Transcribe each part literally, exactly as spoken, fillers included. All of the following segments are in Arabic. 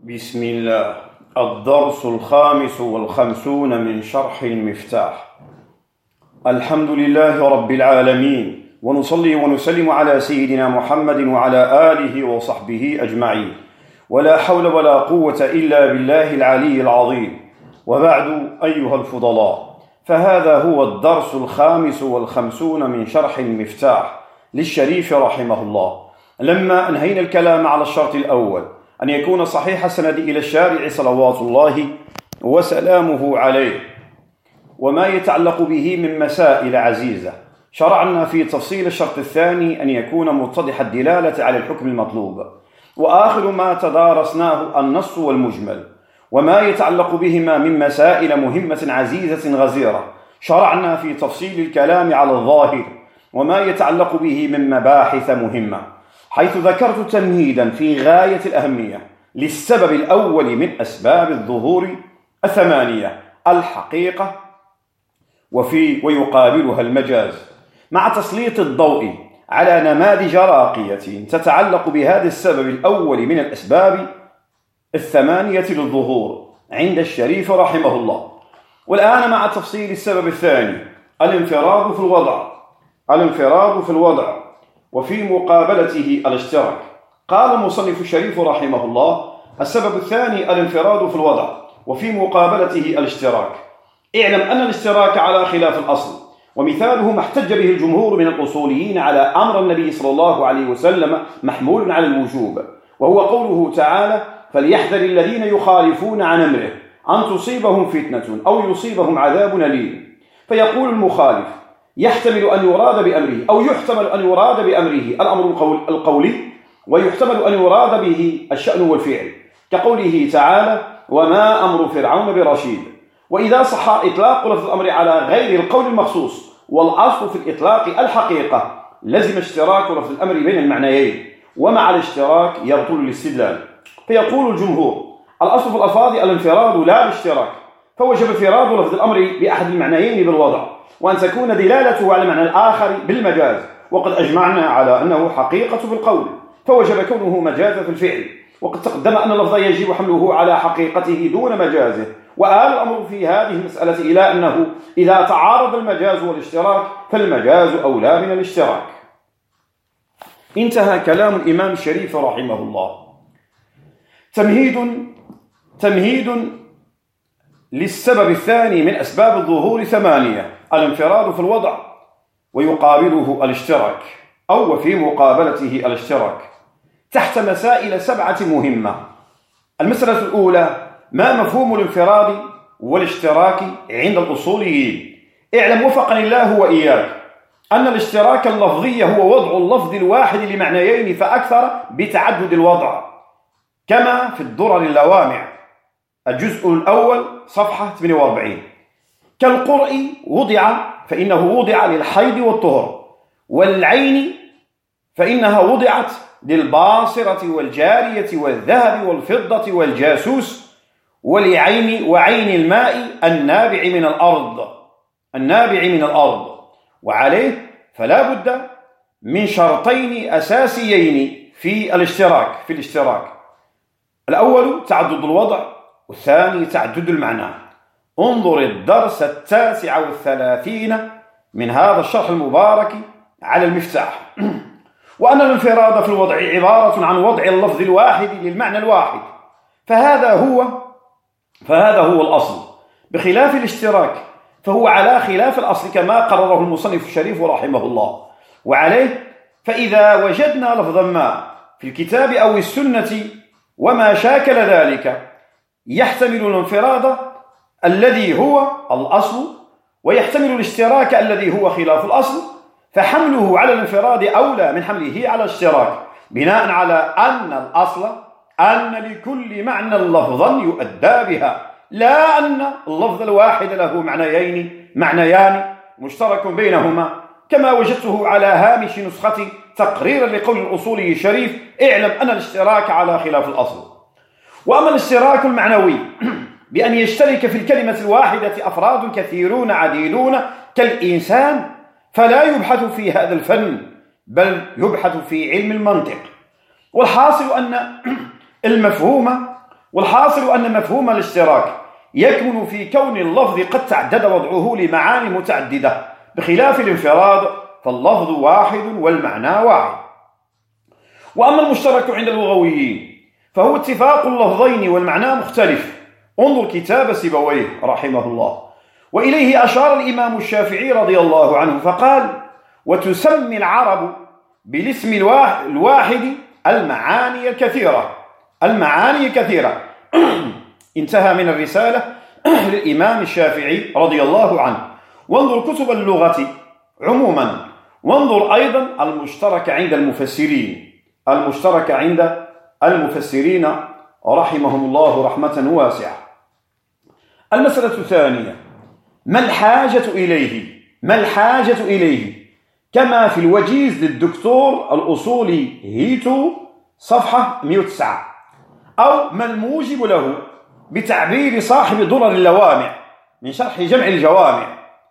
بسم الله. الدرس الخامس والخمسون من شرح المفتاح. الحمد لله رب العالمين، ونصلي ونسلم على سيدنا محمد وعلى آله وصحبه أجمعين، ولا حول ولا قوة إلا بالله العلي العظيم. وبعد أيها الفضلاء، فهذا هو الدرس الخامس والخمسون من شرح المفتاح للشريف رحمه الله. لما أنهينا الكلام على الشرط الأول، أن يكون صحيح السند إلى الشارع صلوات الله وسلامه عليه وما يتعلق به من مسائل عزيزة، شرعنا في تفصيل الشرط الثاني أن يكون متضح الدلالة على الحكم المطلوب، وآخر ما تدارسناه النص والمجمل وما يتعلق بهما من مسائل مهمة عزيزة غزيرة. شرعنا في تفصيل الكلام على الظاهر وما يتعلق به من مباحث مهمة، حيث ذكرت تمهيدا في غاية الأهمية للسبب الأول من أسباب الظهور الثمانية: الحقيقة وفي ويقابلها المجاز، مع تسليط الضوء على نماذج راقية تتعلق بهذا السبب الأول من الأسباب الثمانية للظهور عند الشريف رحمه الله. والآن مع تفصيل السبب الثاني: الانفراد في الوضع. الانفراد في الوضع وفي مقابلته الاشتراك. قال المصنف الشريف رحمه الله: السبب الثاني الانفراد في الوضع وفي مقابلته الاشتراك. اعلم أن الاشتراك على خلاف الأصل، ومثاله ما احتج به الجمهور من الأصوليين على أمر النبي صلى الله عليه وسلم محمول على الوجوب، وهو قوله تعالى: فليحذر الذين يخالفون عن أمره أن تصيبهم فتنة أو يصيبهم عذاب أليم. فيقول المخالف: يحتمل أن يراد بأمره أو يحتمل أن يراد بأمره الأمر القولي، ويحتمل أن يراد به الشأن والفعل، كقوله تعالى: وما أمر فرعون برشيد. وإذا صح إطلاق لفظ الأمر على غير القول المخصوص والأصل في الإطلاق الحقيقة، لزم اشتراك لفظ الأمر بين المعنيين، ومع الاشتراك يبطل الاستدلال. فيقول الجمهور: الأصل في الألفاظ الانفراد لا الاشتراك، فوجب انفراد لفظ الأمر بأحد المعنيين بالوضع، وأن تكون دلالته على المعنى الآخر بالمجاز، وقد أجمعنا على أنه حقيقة في القول، فوجب كونه مجازا في الفعل. وقد تقدم أن اللفظ يجب حمله على حقيقته دون مجازه، وآل الأمر في هذه المسألة إلى أنه إذا تعارض المجاز والاشتراك فالمجاز أولى من الاشتراك. انتهى كلام الإمام الشريف رحمه الله. تمهيد تمهيد للسبب الثاني من أسباب الظهور ثمانية: الانفراد في الوضع ويقابله الاشتراك أو وفي مقابلته الاشتراك، تحت مسائل سبعة مهمة. المسألة الأولى: ما مفهوم الانفراد والاشتراك عند الأصوليين؟ اعلم وفقني الله وإياك أن الاشتراك اللفظي هو وضع اللفظ الواحد لمعنيين فأكثر بتعدد الوضع، كما في الدرر اللوامع الجزء الأول صفحة ثمانية وأربعين. كالقرء وضع فإنه وضع للحيض والطهر، والعين فإنها وضعت للباصرة والجارية والذهب والفضة والجاسوس، ولعين وعين الماء النابع من الأرض النابع من الأرض وعليه فلا بد من شرطين أساسيين في الاشتراك في الاشتراك الأول تعدد الوضع، والثاني تعدد المعنى. انظر الدرس التاسع والثلاثين من هذا الشرح المبارك على المفتاح. وأن الانفراد في الوضع عبارة عن وضع اللفظ الواحد للمعنى الواحد، فهذا هو فهذا هو الأصل، بخلاف الاشتراك فهو على خلاف الأصل كما قرره المصنف الشريف رحمه الله. وعليه فإذا وجدنا لفظا ما في الكتاب أو السنة وما شاكل ذلك يحتمل الانفراد الذي هو الأصل ويحتمل الاشتراك الذي هو خلاف الأصل، فحمله على الانفراد أولى من حمله على الاشتراك، بناء على أن الأصل أن لكل معنى لفظا يؤدى بها، لا أن اللفظ الواحد له معنيين معنيان مشترك بينهما، كما وجدته على هامش نسختي تقريرا لقول الأصولي الشريف: اعلم أن الاشتراك على خلاف الأصل. وأما الاشتراك المعنوي بأن يشترك في الكلمة الواحدة أفراد كثيرون عديدون كالإنسان، فلا يبحث في هذا الفن، بل يبحث في علم المنطق. والحاصل أن المفهوم والحاصل أن مفهوم الاشتراك يكمن في كون اللفظ قد تعدد وضعه لمعاني متعددة، بخلاف الانفراد فاللفظ واحد والمعنى واحد. وأما المشترك عند اللغويين فهو اتفاق اللفظين والمعنى مختلف. انظر كتاب سيبويه رحمه الله، وإليه أشار الإمام الشافعي رضي الله عنه فقال: وتسمي العرب بالاسم الواحد المعاني الكثيرة المعاني الكثيرة انتهى من الرسالة للإمام الشافعي رضي الله عنه. وانظر كتب اللغة عموما، وانظر أيضا المشترك عند المفسرين المشترك عند المفسرين رحمهم الله رحمة واسعة. المسألة الثانية: ما الحاجة إليه ما الحاجة إليه كما في الوجيز للدكتور الأصولي هيتو صفحة مئة وتسعة، أو ما الموجب له بتعبير صاحب درر اللوامع من شرح جمع الجوامع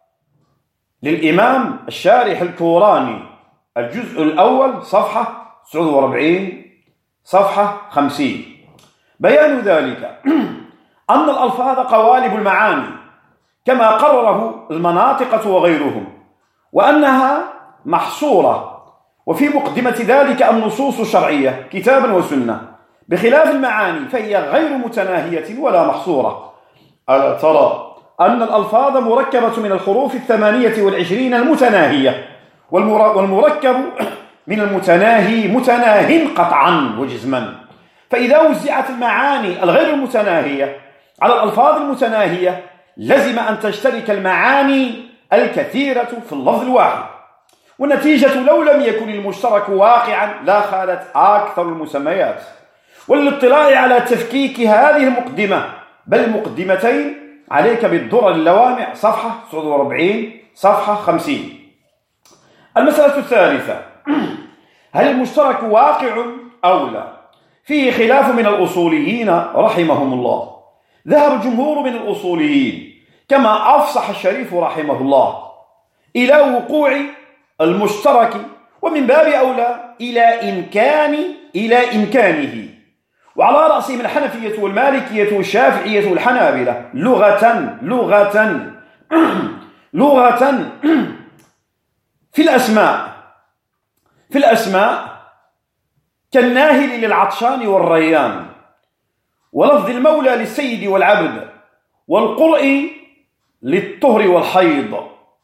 للإمام الشارح الكوراني، الجزء الأول صفحة تسعة وأربعين صفحة خمسين. بيان ذلك أن الألفاظ قوالب المعاني كما قرره المناطقة وغيرهم، وأنها محصورة، وفي مقدمة ذلك النصوص الشرعية كتابا وسنة، بخلاف المعاني فهي غير متناهية ولا محصورة. ألا ترى أن الألفاظ مركبة من الحروف الثمانية والعشرين المتناهية، والمركب من المتناهي متناه قطعا وجزما، فإذا وزعت المعاني الغير المتناهية على الألفاظ المتناهية لزم أن تشترك المعاني الكثيرة في اللفظ الواحد، والنتيجة لو لم يكن المشترك واقعا لا خالت أكثر المسميات. وللاطلاع على تفكيك هذه المقدمة بل المقدمتين عليك بالدرر اللوامع صفحة تسعة وأربعين صفحة خمسين. المسألة الثالثة: هل المشترك واقع أو لا؟ فيه خلاف من الأصوليين رحمهم الله. ذهب الجمهور من الأصوليين كما أفصح الشريف رحمه الله إلى وقوع المشترك، ومن باب أولى إلى إمكان إلى إمكانه، وعلى رأسهم الحنفية والمالكية والشافعية والحنابلة لغة لغة لغة في الأسماء في الأسماء كالناهل للعطشان والريان، ولفظ المولى للسيد والعبد، والقرء للطهر والحيض،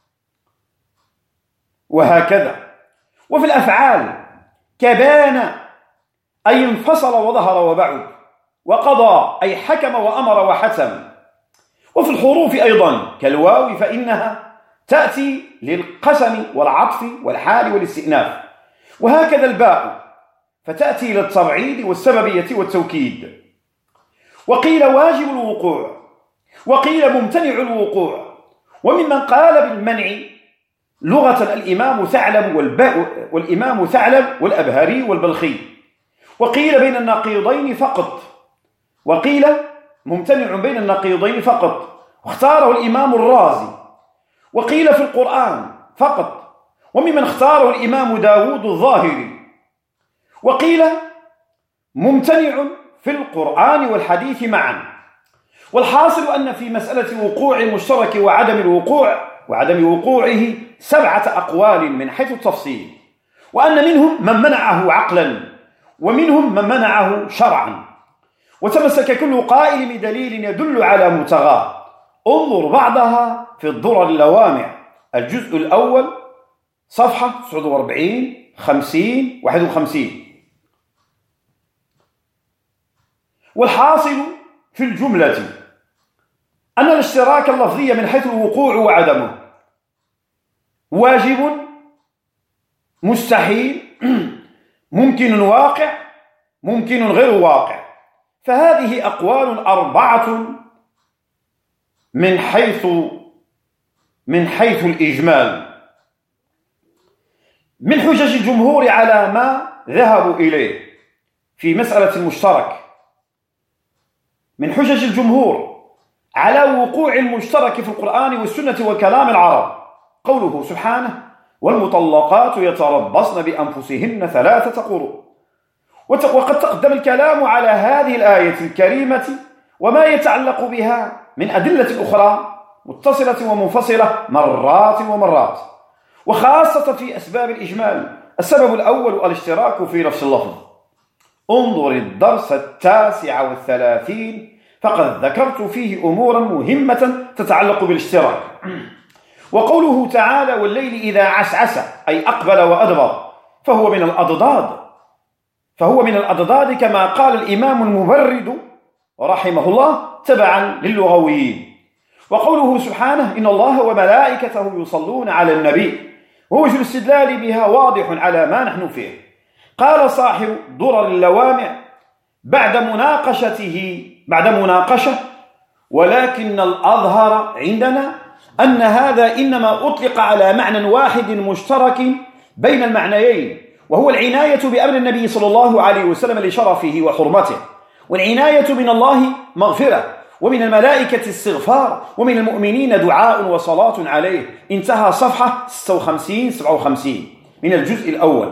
وهكذا. وفي الأفعال كبان أي انفصل وظهر وبعد، وقضى أي حكم وأمر وحتم. وفي الحروف أيضا كالواو فإنها تأتي للقسم والعطف والحال والاستئناف، وهكذا الباء فتأتي للتبعيد والسببية والتوكيد. وقيل واجب الوقوع، وقيل ممتنع الوقوع. وممن قال بالمنع لغة الإمام ثعلب والإمام ثعلب والأبهري والبلخي. وقيل بين النقيضين فقط، وقيل ممتنع بين النقيضين فقط، واختاره الإمام الرازي. وقيل في القرآن فقط، وممن اختاره الإمام داود الظاهري. وقيل ممتنع في القرآن والحديث معا. والحاصل أن في مسألة وقوع المشترك وعدم الوقوع وعدم وقوعه سبعة أقوال من حيث التفصيل، وأن منهم من منعه عقلا ومنهم من منعه شرعا، وتمسك كل قائل بدليل يدل على متغاه. انظر بعضها في الدرر اللوامع الجزء الأول صفحة تسعة وأربعين خمسين واحد وخمسين. والحاصل في الجملة أن الاشتراك اللفظي من حيث الوقوع وعدمه واجب، مستحيل، ممكن واقع، ممكن غير واقع. فهذه أقوال أربعة من حيث من حيث الإجمال. من حجج الجمهور على ما ذهبوا إليه في مسألة المشترك، من حجج الجمهور على وقوع المشترك في القرآن والسنة وكلام العرب قوله سبحانه: والمطلقات يتربصن بأنفسهن ثلاثة قروء. وقد تقدم الكلام على هذه الآية الكريمة وما يتعلق بها من أدلة أخرى متصلة ومنفصلة مرات ومرات، وخاصة في أسباب الإجمال. السبب الأول الاشتراك في نفس اللفظ. انظر الدرس التاسع والثلاثين، فقد ذكرت فيه أمورا مهمة تتعلق بالاشتراك. وقوله تعالى والليل إذا عسعس أي أقبل وأدبر، فهو من الأضداد فهو من الأضداد كما قال الإمام المبرد رحمه الله تبعا للغويين. وقوله سبحانه إن الله وملائكته يصلون على النبي، ووجه الاستدلال بها واضح على ما نحن فيه. قال صاحب درر اللوامع بعد مناقشته بعد مناقشة ولكن الأظهر عندنا أن هذا إنما أطلق على معنى واحد مشترك بين المعنيين، وهو العناية بأمر النبي صلى الله عليه وسلم لشرفه وحرمته، والعناية من الله مغفرة، ومن الملائكة استغفار، ومن المؤمنين دعاء وصلاة عليه. انتهى صفحة ستة وخمسين سبعة وخمسين من الجزء الأول.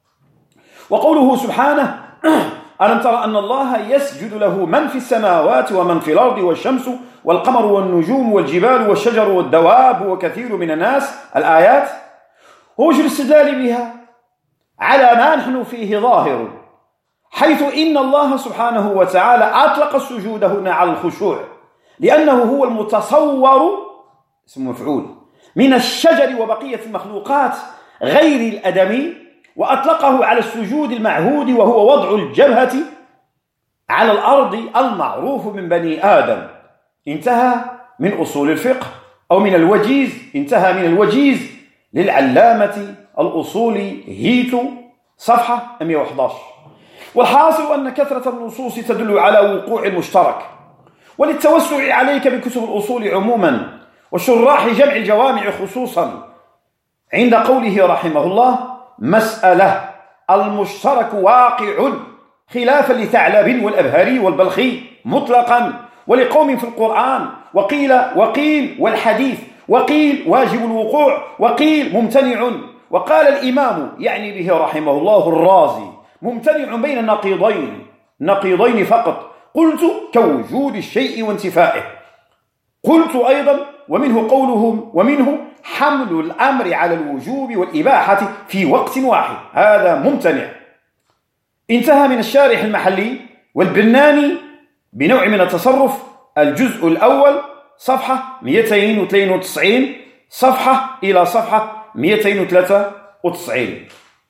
وقوله سبحانه ألم تر أن الله يسجد له من في السماوات ومن في الأرض والشمس والقمر والنجوم والجبال والشجر والدواب وكثير من الناس. الآيات ووجه الاستدلال بها على ما نحن فيه ظاهر، حيث إن الله سبحانه وتعالى أطلق السجود هنا على الخشوع، لأنه هو المتصور اسم مفعول من الشجر وبقية المخلوقات غير الأدمي، وأطلقه على السجود المعهود وهو وضع الجبهة على الأرض المعروف من بني آدم. انتهى من أصول الفقه أو من الوجيز انتهى من الوجيز للعلامة الأصولي هيتو صفحة مئة وأحد عشر. والحاصل أن كثرة النصوص تدل على وقوع المشترك. وللتوسع عليك بكتب الأصول عموما وشراح جمع الجوامع خصوصا، عند قوله رحمه الله مسألة المشترك واقع خلافا لثعلب والأبهري والبلخي مطلقا، ولقوم في القرآن، وقيل وقيل والحديث، وقيل واجب الوقوع، وقيل ممتنع. وقال الإمام يعني به رحمه الله الرازي ممتنع بين النقيضين نقيضين فقط. قلت كوجود الشيء وانتفائه. قلت أيضا ومنه قولهم ومنه حمل الأمر على الوجوب والإباحة في وقت واحد، هذا ممتنع. انتهى من الشارح المحلي والبناني بنوع من التصرف الجزء الأول صفحة مئتين واثنين وتسعين صفحة إلى صفحة مئتين وثلاثة وتسعين.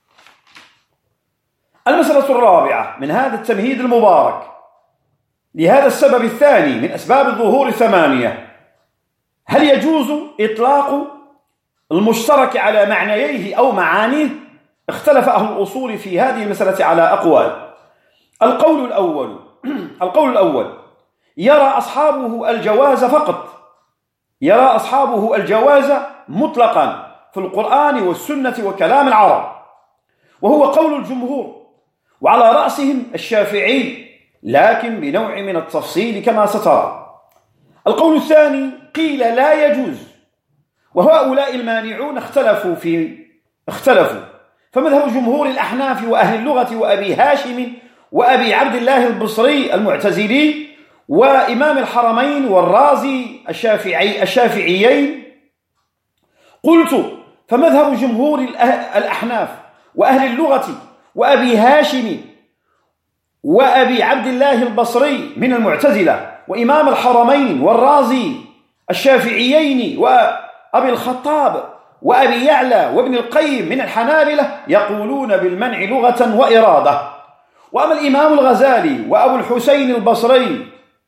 المسألة الرابعة من هذا التمهيد المبارك لهذا السبب الثاني من أسباب الظهور الثمانية: هل يجوز إطلاق المشترك على معنييه أو معانيه؟ اختلف أهل الأصول في هذه المسألة على أقوال. القول الأول القول الأول يرى أصحابه الجواز فقط، يرى أصحابه الجواز مطلقا في القرآن والسنة وكلام العرب، وهو قول الجمهور، وعلى رأسهم الشافعي، لكن بنوع من التفصيل كما سترى. القول الثاني قيل لا يجوز، وهؤلاء المانعون اختلفوا في اختلفوا فمذهب جمهور الأحناف وأهل اللغة وأبي هاشم وأبي عبد الله البصري المعتزلي وإمام الحرمين والرازي الشافعي الشافعيين. قلت فمذهب جمهور الأحناف وأهل اللغة وأبي هاشم وأبي عبد الله البصري من المعتزلة، وإمام الحرمين والرازي الشافعيين وأبي الخطاب وأبي يعلى وابن القيم من الحنابلة يقولون بالمنع لغة وإرادة. وأما الإمام الغزالي وأبو الحسين البصري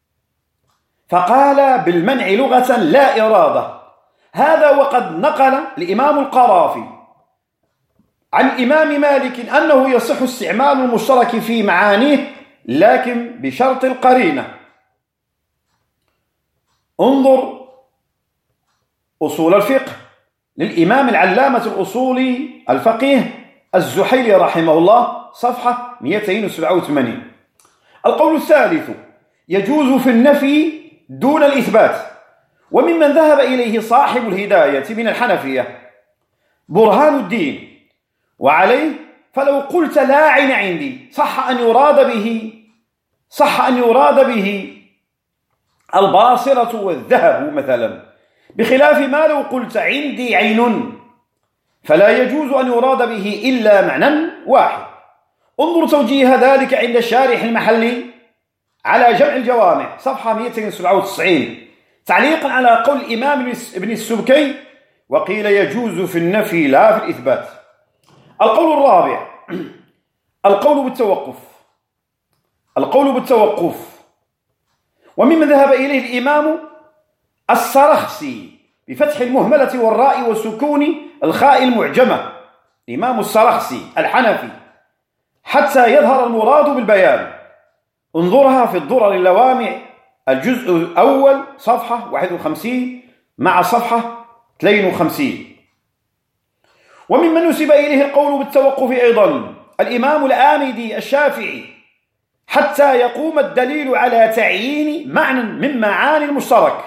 فقال بالمنع لغة لا إرادة. هذا وقد نقل الإمام القرافي عن إمام مالك أنه يصح استعمال المشترك في معانيه لكن بشرط القرينة. انظر أصول الفقه للإمام العلامة الأصولي الفقيه الزحيلي رحمه الله صفحة مئتين وسبعة وثمانين. القول الثالث يجوز في النفي دون الإثبات، وممن ذهب إليه صاحب الهداية من الحنفية برهان الدين، وعليه فلو قلت لا عين عندي صح أن يراد به صح أن يراد به الباصرة والذهب مثلا، بخلاف ما لو قلت عندي عين فلا يجوز أن يراد به إلا معنى واحد. انظر توجيه ذلك عند الشارح المحلي على جمع الجوامع صفحة مئتين وسبعة وتسعين تعليقا على قول الإمام ابن السبكي: وقيل يجوز في النفي لا في الإثبات. القول الرابع القول بالتوقف القول بالتوقف وممن ذهب إليه الإمام السرخسي بفتح المهملة والراء وسكون الخاء المعجمة، الإمام السرخسي الحنفي، حتى يظهر المراد بالبيان. انظرها في الدرر اللوامع الجزء الأول صفحة واحد وخمسين مع صفحة اثنين وخمسين. وممن نسب إليه القول بالتوقف أيضا الإمام الآمدي الشافعي، حتى يقوم الدليل على تعيين معنى من معاني المشترك.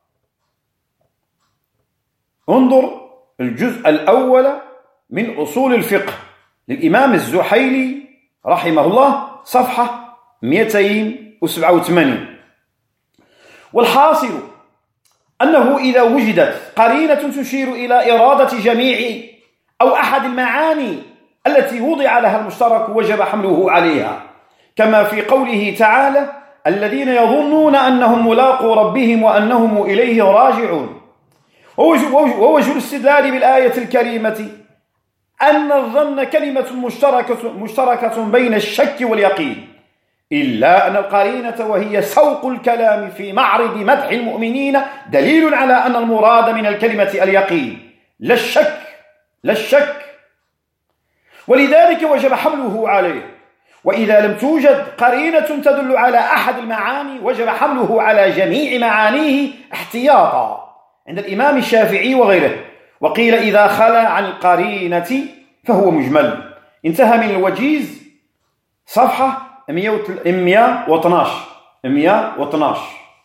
انظر الجزء الأول من أصول الفقه للإمام الزحيلي رحمه الله صفحة مئتين وسبعة وثمانين. والحاصل أنه إذا وجدت قرينة تشير إلى إرادة جميع أو أحد المعاني التي وضع لها المشترك وجب حمله عليها، كما في قوله تعالى: الذين يظنون أنهم ملاقو ربهم وأنهم إليه راجعون. ووجه الاستدلال بالآية الكريمة أن الظن كلمة مشتركة, مشتركة بين الشك واليقين، إلا أن القرينة وهي سوق الكلام في معرض مدح المؤمنين دليل على أن المراد من الكلمة اليقين لا الشك لا الشك ولذلك وجب حمله عليه. وإذا لم توجد قرينة تدل على أحد المعاني وجب حمله على جميع معانيه احتياطا عند الإمام الشافعي وغيره. وقيل إذا خلا عن القرينة فهو مجمل. انتهى من الوجيز صفحة مئة واثني عشر.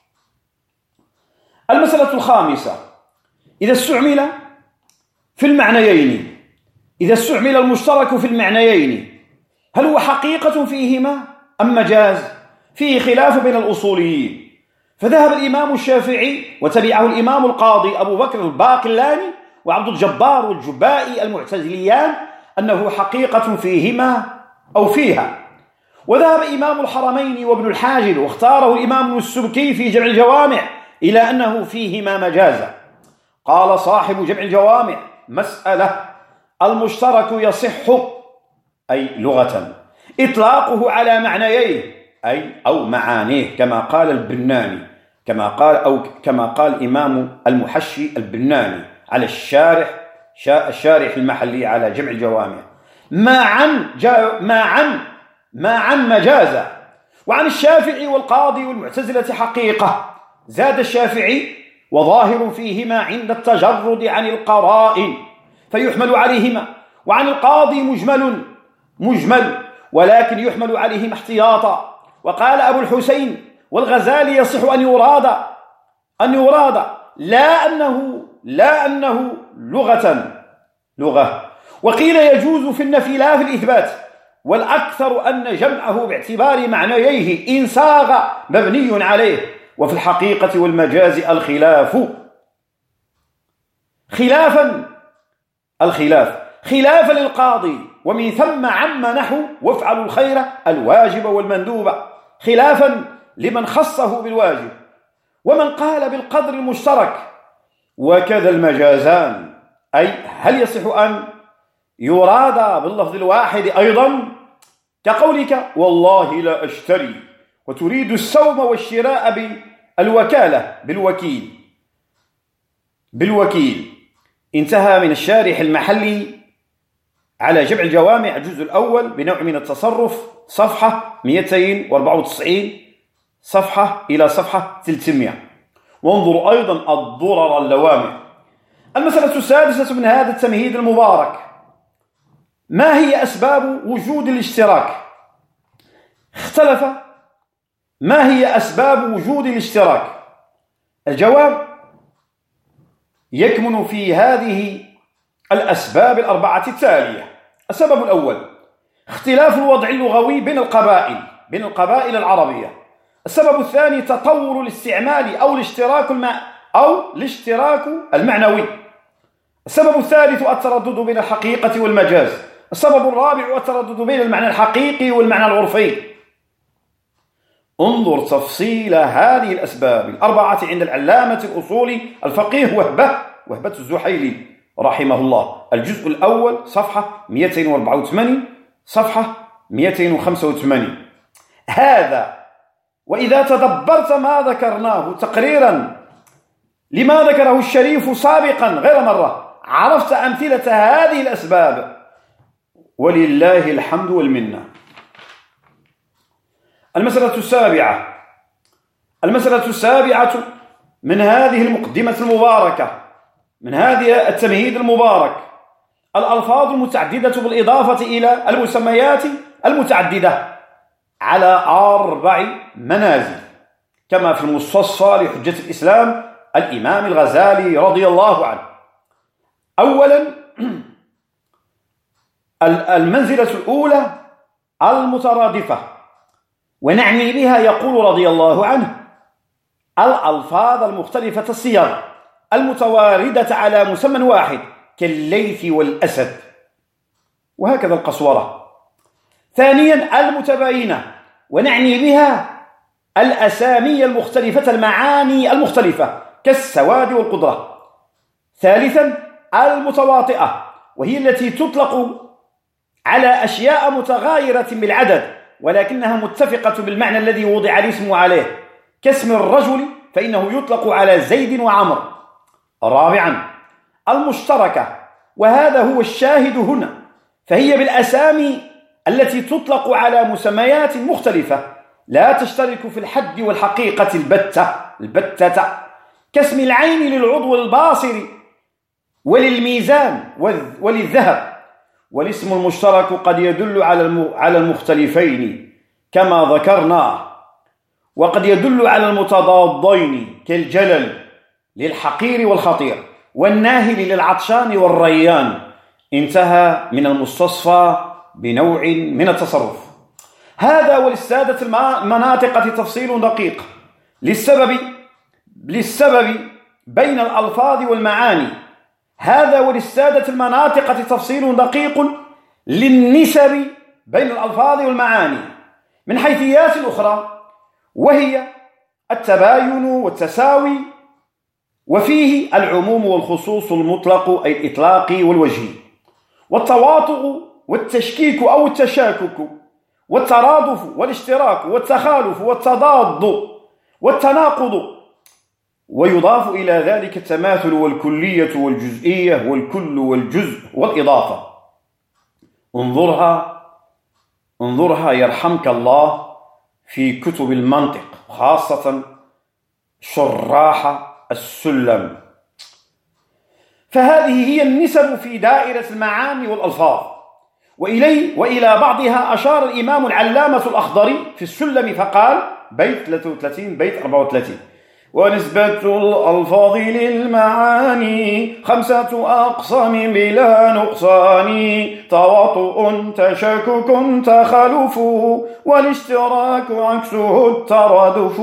المسألة الخامسة: إذا استعمل في المعنيين إذا استعمل المشترك في المعنيين هل هو حقيقة فيهما أم مجاز؟ فيه خلاف بين الأصوليين. فذهب الإمام الشافعي وتبعه الإمام القاضي أبو بكر الباقلاني وعبد الجبار والجبائي المعتزليان أنه حقيقة فيهما أو فيها. وذهب إمام الحرمين وابن الحاجب واختاره الإمام السبكي في جمع الجوامع إلى أنه فيهما مجازا. قال صاحب جمع الجوامع: مسألة المشترك يصح أي لغة إطلاقه على معنييه أي أو معانيه، كما قال البناني كما قال أو كما قال الإمام المحشي البناني على الشارح الشارح المحلي على جمع الجوامع، ما عن ما عن ما عن مجازا. وعن الشافعي والقاضي والمعتزلة حقيقة. زاد الشافعي: وظاهر فيهما عند التجرد عن القرائن فيحمل عليهما. وعن القاضي مجمل مجمل ولكن يحمل عليهما احتياطا. وقال أبو الحسين والغزالي: يصح أن يراد أن يراد لا أنه لا أنه لغة لغة. وقيل يجوز في النفي لا في الإثبات، والأكثر أن جمعه باعتبار معنييه إن ساغ مبني عليه. وفي الحقيقة والمجاز الخلاف خلافا الخلاف خلافا للقاضي، ومن ثم عم نحو وافعلوا الخير الواجب والمندوب، خلافا لمن خصه بالواجب، ومن قال بالقدر المشترك. وكذا المجازان، أي هل يصح أن يراد باللفظ الواحد أيضا، كقولك: والله لا أشتري، وتريد السوم والشراء بالوكالة بالوكيل بالوكيل. انتهى من الشارح المحلي على جمع الجوامع الجزء الأول بنوع من التصرف صفحة مئتين وأربعة وتسعين صفحة إلى صفحة ثلاثمائة. وانظروا أيضا الضرر اللوامع. المسألة السادسة من هذا التمهيد المبارك: ما هي أسباب وجود الاشتراك؟ اختلف ما هي أسباب وجود الاشتراك؟ الجواب يكمن في هذه الأسباب الأربعة التالية. السبب الأول: اختلاف الوضع اللغوي بين القبائل بين القبائل العربية. السبب الثاني تطور الاستعمال أو الاشتراك المع... أو الاشتراك المعنوي. السبب الثالث التردد بين الحقيقة والمجاز. السبب الرابع التردد بين المعنى الحقيقي والمعنى العرفي. انظر تفصيل هذه الأسباب الأربعة عند العلامة الأصولي الفقيه وهبة وهبة الزحيلي رحمه الله، الجزء الأول صفحة مئتين وأربعة وثمانين صفحة مئتين وخمسة وثمانين. هذا وإذا تدبرت ما ذكرناه تقريرا لما ذكره الشريف سابقا غير مرة عرفت أمثلة هذه الأسباب، ولله الحمد والمنة. المسألة السابعة المسألة السابعة من هذه المقدمة المباركة، من هذه التمهيد المبارك، الألفاظ المتعددة بالإضافة إلى المسميات المتعددة على أربع منازل كما في المستصفى لحجة الإسلام الإمام الغزالي رضي الله عنه. أولا المنزلة الأولى المترادفة، ونعني بها يقول رضي الله عنه الألفاظ المختلفة الصيغ المتواردة على مسمى واحد كالليث والأسد، وهكذا القسورة. ثانيا المتباينة، ونعني بها الأسامي المختلفة المعاني المختلفة كالسواد والقدرة. ثالثا المتواطئة، وهي التي تطلق على أشياء متغايرة بالعدد ولكنها متفقة بالمعنى الذي وضع الاسم عليه كاسم الرجل فإنه يطلق على زيد وعمر. رابعا المشتركة، وهذا هو الشاهد هنا، فهي بالأسامي التي تطلق على مسميات مختلفة لا تشترك في الحد والحقيقة البتة البتة كاسم العين للعضو الباصر وللميزان وللذهب. والاسم المشترك قد يدل على المختلفين كما ذكرنا، وقد يدل على المتضادين كالجلل للحقير والخطير والناهل للعطشان والريان. انتهى من المستصفى بنوع من التصرف. هذا وللسادة المناطق تفصيل دقيق للسبب للسبب بين الألفاظ والمعاني. هذا وللسادة المناطق تفصيل دقيق للنسب بين الألفاظ والمعاني من حيثيات أخرى، وهي التباين والتساوي، وفيه العموم والخصوص المطلق أي الإطلاق والوجه، والتواطؤ والتشكيك أو التشاكك، والترادف والاشتراك والتخالف والتضاد والتناقض، ويضاف إلى ذلك التماثل والكلية والجزئية والكل والجزء والإضافة. انظرها انظرها يرحمك الله في كتب المنطق، خاصة شراح السلم. فهذه هي النسب في دائرة المعاني والألفاظ، وإلي وإلى بعضها أشار الإمام العلامة الأخضري في السلم فقال بيت ثلاثة وثلاثين بيت أربعة وثلاثين: ونسبة الألفاظ للمعاني خمسة أقسام بلا نقصان: تواطؤ تشكك تخلف والاشتراك عكسه الترادف.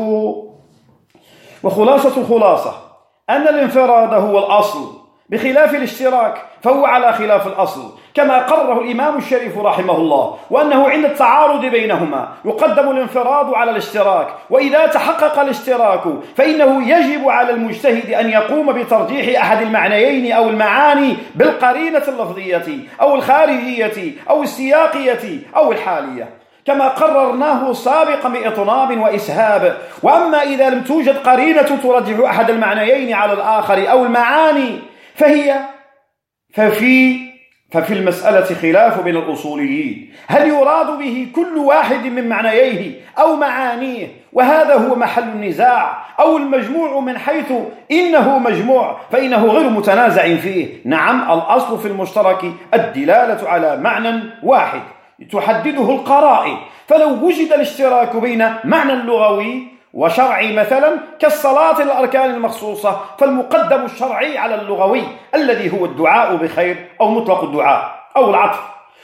وخلاصة الخلاصة أن الانفراد هو الأصل بخلاف الاشتراك فهو على خلاف الأصل كما قرره الإمام الشريف رحمه الله، وأنه عند التعارض بينهما يقدم الانفراد على الاشتراك، وإذا تحقق الاشتراك فإنه يجب على المجتهد أن يقوم بترجيح أحد المعنيين أو المعاني بالقرينة اللفظية أو الخارجية أو السياقية أو الحالية كما قررناه سابقا بإطناب وإسهاب. وأما إذا لم توجد قرينة ترجح أحد المعنيين على الآخر أو المعاني فهي ففي ففي المسألة خلاف بين الأصوليين، هل يراد به كل واحد من معنييه أو معانيه، وهذا هو محل النزاع، أو المجموع من حيث إنه مجموع فإنه غير متنازع فيه. نعم، الأصل في المشترك الدلالة على معنى واحد تحدده القرائن، فلو وجد الاشتراك بين معنى لغوي وشرعي مثلا كالصلاة للأركان المخصوصة فالمقدم الشرعي على اللغوي الذي هو الدعاء بخير أو مطلق الدعاء أو العطف،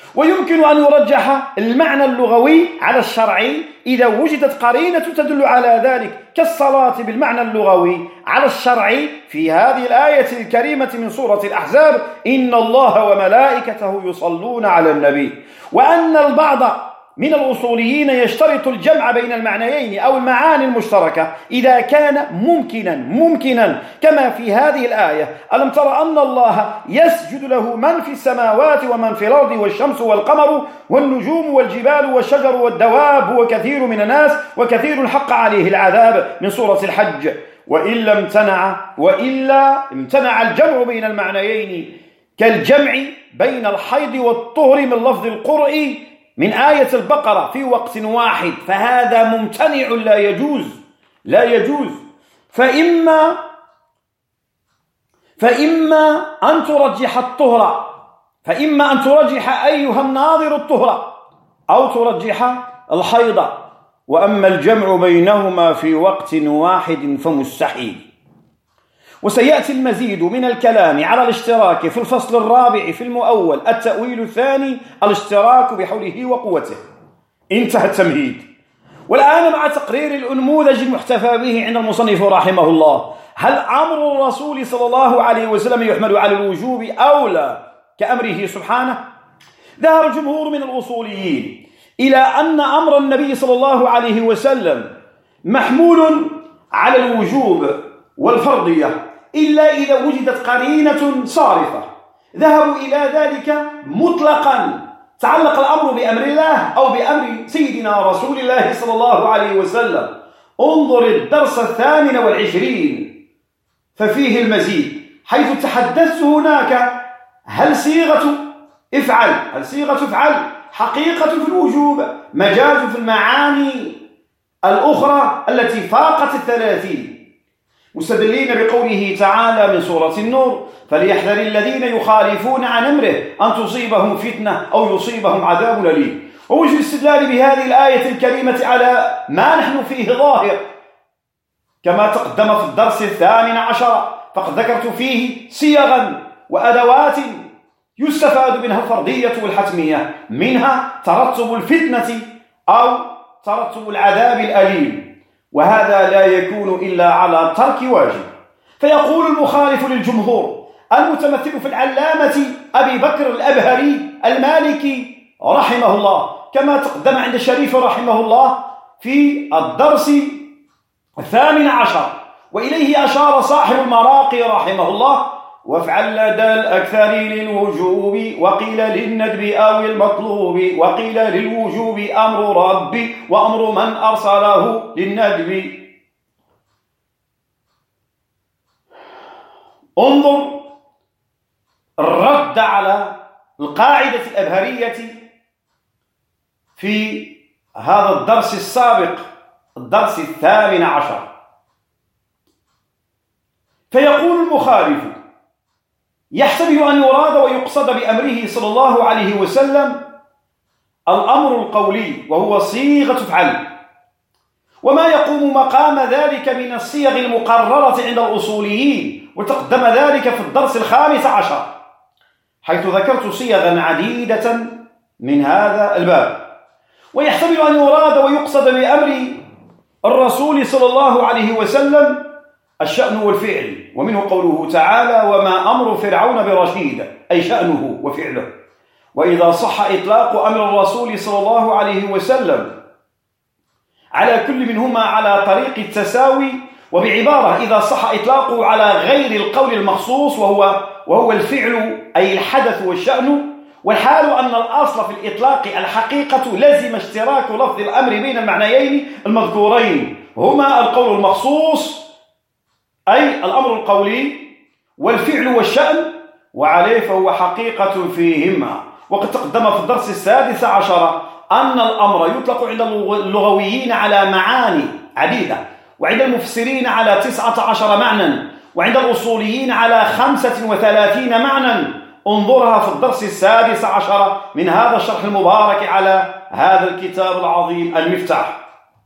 ويمكن أن يرجح المعنى اللغوي على الشرعي إذا وجدت قرينة تدل على ذلك، كالصلاة بالمعنى اللغوي على الشرعي في هذه الآية الكريمة من سورة الأحزاب: إن الله وملائكته يصلون على النبي. وأن البعض من الأصوليين يشترط الجمع بين المعنيين أو المعاني المشتركة إذا كان ممكنا ممكنا كما في هذه الآية: ألم تر أن الله يسجد له من في السماوات ومن في الأرض والشمس والقمر والنجوم والجبال والشجر والدواب وكثير من الناس وكثير حق عليه العذاب من سورة الحج. وإلا امتنع وإلا امتنع الجمع بين المعنيين كالجمع بين الحيض والطهر من لفظ القرء من آية البقرة في وقت واحد، فهذا ممتنع لا يجوز لا يجوز فإما فإما أن ترجح الطهر فإما أن ترجح أيها الناظر الطهر أو ترجح الحيض، وأما الجمع بينهما في وقت واحد فمستحيل. وسيأتي المزيد من الكلام على الاشتراك في الفصل الرابع في المؤول. التأويل الثاني: الاشتراك بحوله وقوته. انتهى التمهيد. والآن مع تقرير الأنموذج المحتفى به عند المصنف رحمه الله: هل أمر الرسول صلى الله عليه وسلم يحمل على الوجوب أو لا كأمره سبحانه؟ ذهب جمهور من الأصوليين إلى أن أمر النبي صلى الله عليه وسلم محمول على الوجوب والفرضية إلا إذا وجدت قرينة صارفة. ذهبوا إلى ذلك مطلقا، تعلق الأمر بأمر الله أو بأمر سيدنا رسول الله صلى الله عليه وسلم. انظر الدرس الثامن والعشرين ففيه المزيد، حيث تحدثت هناك هل صيغة افعل هل صيغة افعل حقيقة في الوجوب، مجاز في المعاني الأخرى التي فاقت الثلاثين، مستدلين بقوله تعالى من سورة النور: فليحذر الذين يخالفون عن أمره أن تصيبهم فتنة أو يصيبهم عذاب أليم. ووجه الاستدلال بهذه الآية الكريمة على ما نحن فيه ظاهر كما تقدم في الدرس الثامن عشر، فقد ذكرت فيه صيغا وأدوات يستفاد منها الفرضية والحتمية، منها ترتب الفتنة أو ترتب العذاب الأليم، وهذا لا يكون إلا على ترك واجب. فيقول المخالف للجمهور المتمثل في العلامة أبي بكر الأبهري المالكي رحمه الله، كما تقدم عند الشريف رحمه الله في الدرس الثامن عشر، وإليه أشار صاحب المراقي رحمه الله: وافعل لدى الأكثر للوجوب وقيل للندب أو المطلوب وقيل للوجوب أمر ربي وأمر من أرسله للندب. انظر الرد على القاعدة الأبهرية في هذا الدرس السابق، الدرس الثامن عشر. فيقول المخالف: يحتمل أن يراد ويقصد بأمره صلى الله عليه وسلم الأمر القولي وهو صيغة افعل، وما يقوم مقام ذلك من الصيغ المقررة عند الأصوليين، وتقدم ذلك في الدرس الخامس عشر، حيث ذكرت صيغا عديدة من هذا الباب. ويحتمل أن يراد ويقصد بأمر الرسول صلى الله عليه وسلم الشأن والفعل، ومنه قوله تعالى: وما أمر فرعون برشيد، أي شأنه وفعله. وإذا صح إطلاق أمر الرسول صلى الله عليه وسلم على كل منهما على طريق التساوي، وبعبارة إذا صح إطلاقه على غير القول المخصوص وهو, وهو الفعل أي الحدث والشأن، والحال أن الأصل في الإطلاق الحقيقة لزم اشتراك لفظ الأمر بين المعنيين المذكورين، هما القول المخصوص أي الأمر القولي والفعل والشأن، وعليه فهو حقيقة فيهما. وقد تقدم في الدرس السادس عشر أن الأمر يطلق عند اللغويين على معاني عديدة، وعند المفسرين على تسعة عشر معنى، وعند الأصوليين على خمسة وثلاثين معنى. انظرها في الدرس السادس عشر من هذا الشرح المبارك على هذا الكتاب العظيم المفتاح.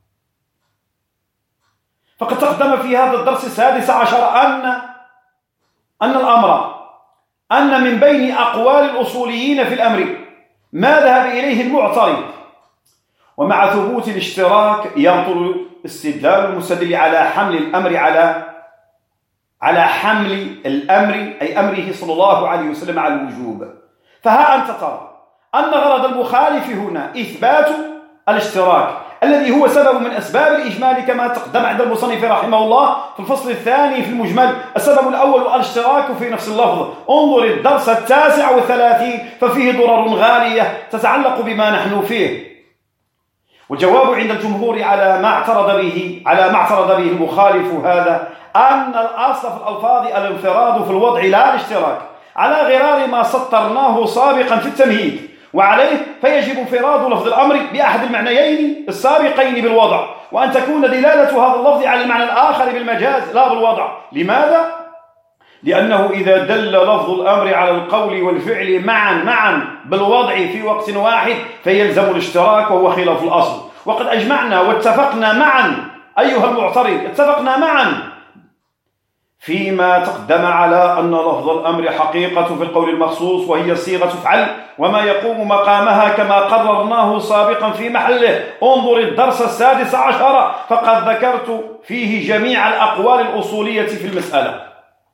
فقد تقدم في هذا الدرس السادس عشر أن أن الأمر أن من بين أقوال الأصوليين في الأمر ما ذهب إليه المعترض. ومع ثبوت الاشتراك يبطل استدلال المستدل على حمل الأمر على على حمل الأمر أي أمره صلى الله عليه وسلم على الوجوب. فها أنت ترى أن غرض المخالف هنا إثبات الاشتراك الذي هو سبب من أسباب الإجمال كما تقدم عند المصنف رحمه الله في الفصل الثاني في المجمل. السبب الأول الاشتراك في نفس اللفظ. انظر الدرس التاسع والثلاثين ففيه ضرر غالية تتعلق بما نحن فيه. والجواب عند الجمهور على ما اعترض به على ما اعترض به المخالف هذا أن الأصل في الألفاظ الانفراد في الوضع لا الاشتراك، على غرار ما سطرناه سابقا في التمهيد، وعليه فيجب انفراد لفظ الأمر بأحد المعنيين السابقين بالوضع، وأن تكون دلالة هذا اللفظ على المعنى الآخر بالمجاز لا بالوضع. لماذا؟ لأنه إذا دل لفظ الأمر على القول والفعل معا معا بالوضع في وقت واحد فيلزم الاشتراك وهو خلاف الأصل. وقد أجمعنا واتفقنا معا أيها المعترض، اتفقنا معا فيما تقدم على أن لفظ الأمر حقيقة في القول المخصوص وهي صيغة فعل وما يقوم مقامها كما قررناه سابقا في محله. انظر الدرس السادس عشر فقد ذكرت فيه جميع الأقوال الأصولية في المسألة.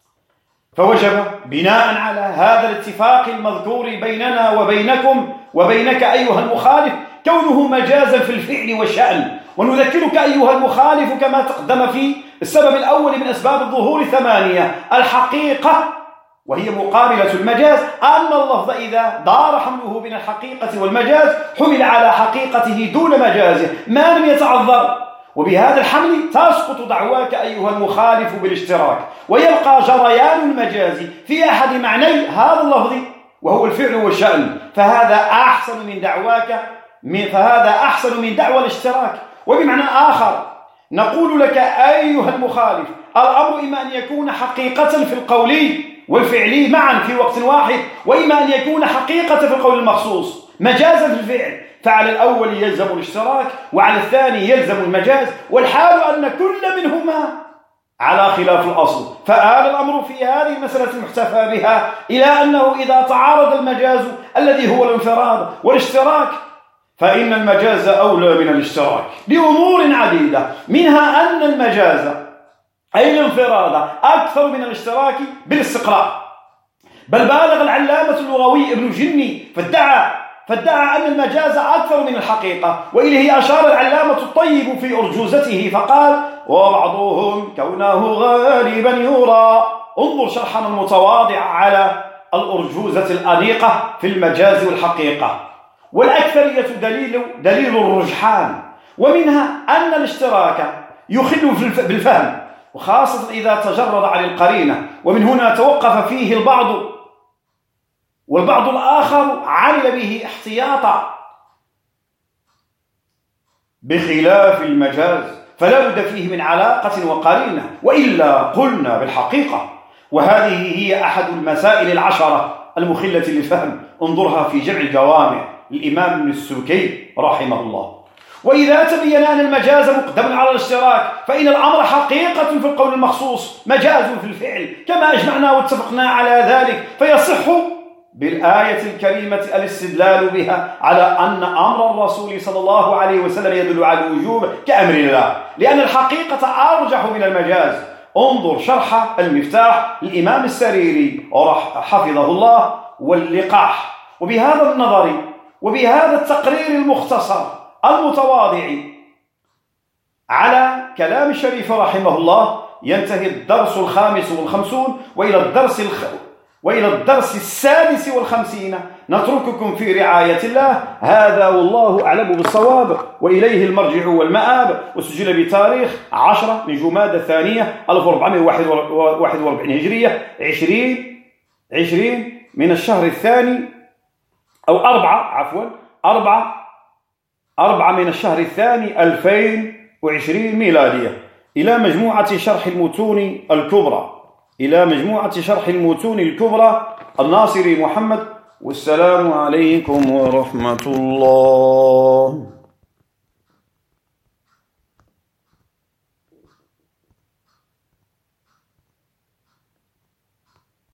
فوجب بناء على هذا الاتفاق المذكور بيننا وبينكم وبينك أيها المخالف كونه مجازا في الفعل والشأن. ونذكرك أيها المخالف كما تقدم في السبب الأول من أسباب الظهور ثمانية الحقيقة وهي مقابلة المجاز، أن اللفظ إذا دار حمله بين الحقيقة والمجاز حمل على حقيقته دون مجازه ما لم يتعذر، وبهذا الحمل تسقط دعواك أيها المخالف بالاشتراك، ويبقى جريان المجاز في أحد معني هذا اللفظ وهو الفعل والشأن. فهذا أحسن من دعواك فهذا أحسن من دعوى الاشتراك. وبمعنى آخر نقول لك أيها المخالف الأمر إما أن يكون حقيقة في القول والفعل معا في وقت واحد، وإما أن يكون حقيقة في القول المخصوص مجازا في الفعل، فعلى الأول يلزم الاشتراك وعلى الثاني يلزم المجاز، والحال أن كل منهما على خلاف الأصل. فآل الأمر في هذه المسألة المحتفى بها إلى أنه إذا تعارض المجاز الذي هو الانفراد والاشتراك فإن المجاز أولى من الاشتراك لأمور عديدة، منها أن المجاز أي الانفراد أكثر من الاشتراك بالاستقراء. بل بالغ العلامة اللغوي ابن جني فادعى فادعى أن المجاز أكثر من الحقيقة، وإليه أشار العلامة الطيب في أرجوزته فقال وبعضهم كونه غالبا يرى. انظر شرحنا المتواضع على الأرجوزة الأنيقة في المجاز والحقيقة. والأكثرية دليل, دليل الرجحان، ومنها أن الاشتراك يخل بالفهم وخاصة إذا تجرد عن القرينة، ومن هنا توقف فيه البعض والبعض الآخر عمل به احتياطا بخلاف المجاز فلا بد فيه من علاقة وقرينة، وإلا قلنا بالحقيقة. وهذه هي أحد المسائل العشرة المخلة للفهم، انظرها في جمع الجوامع الإمام ابن السبكي رحمه الله. وإذا تبين أن المجاز مقدم على الاشتراك فإن الأمر حقيقة في القول المخصوص مجاز في الفعل كما أجمعنا واتفقنا على ذلك، فيصح بالآية الكريمة الاستدلال بها على أن أمر الرسول صلى الله عليه وسلم يدل على الوجوب كأمر الله، لأن الحقيقة أرجح من المجاز. انظر شرح المفتاح للإمام السريري حفظه الله واللقاح. وبهذا النظر وبهذا التقرير المختصر المتواضع على كلام الشريف رحمه الله ينتهي الدرس الخامس والخمسون، وإلى الدرس الخ... وإلى الدرس السادس والخمسين نترككم في رعاية الله. هذا والله أعلم بالصواب، وإليه المرجع والمآب. وسجل بتاريخ عشرة من جمادى الثانية ألف وأربعمائة وواحد وأربعين هجرية عشرين عشرين من الشهر الثاني أو أربعة عفوا أربعة أربعة من الشهر الثاني ألفين وعشرين ميلادية إلى مجموعة شرح المتون الكبرى إلى مجموعة شرح المتون الكبرى الناصري محمد. والسلام عليكم ورحمة الله.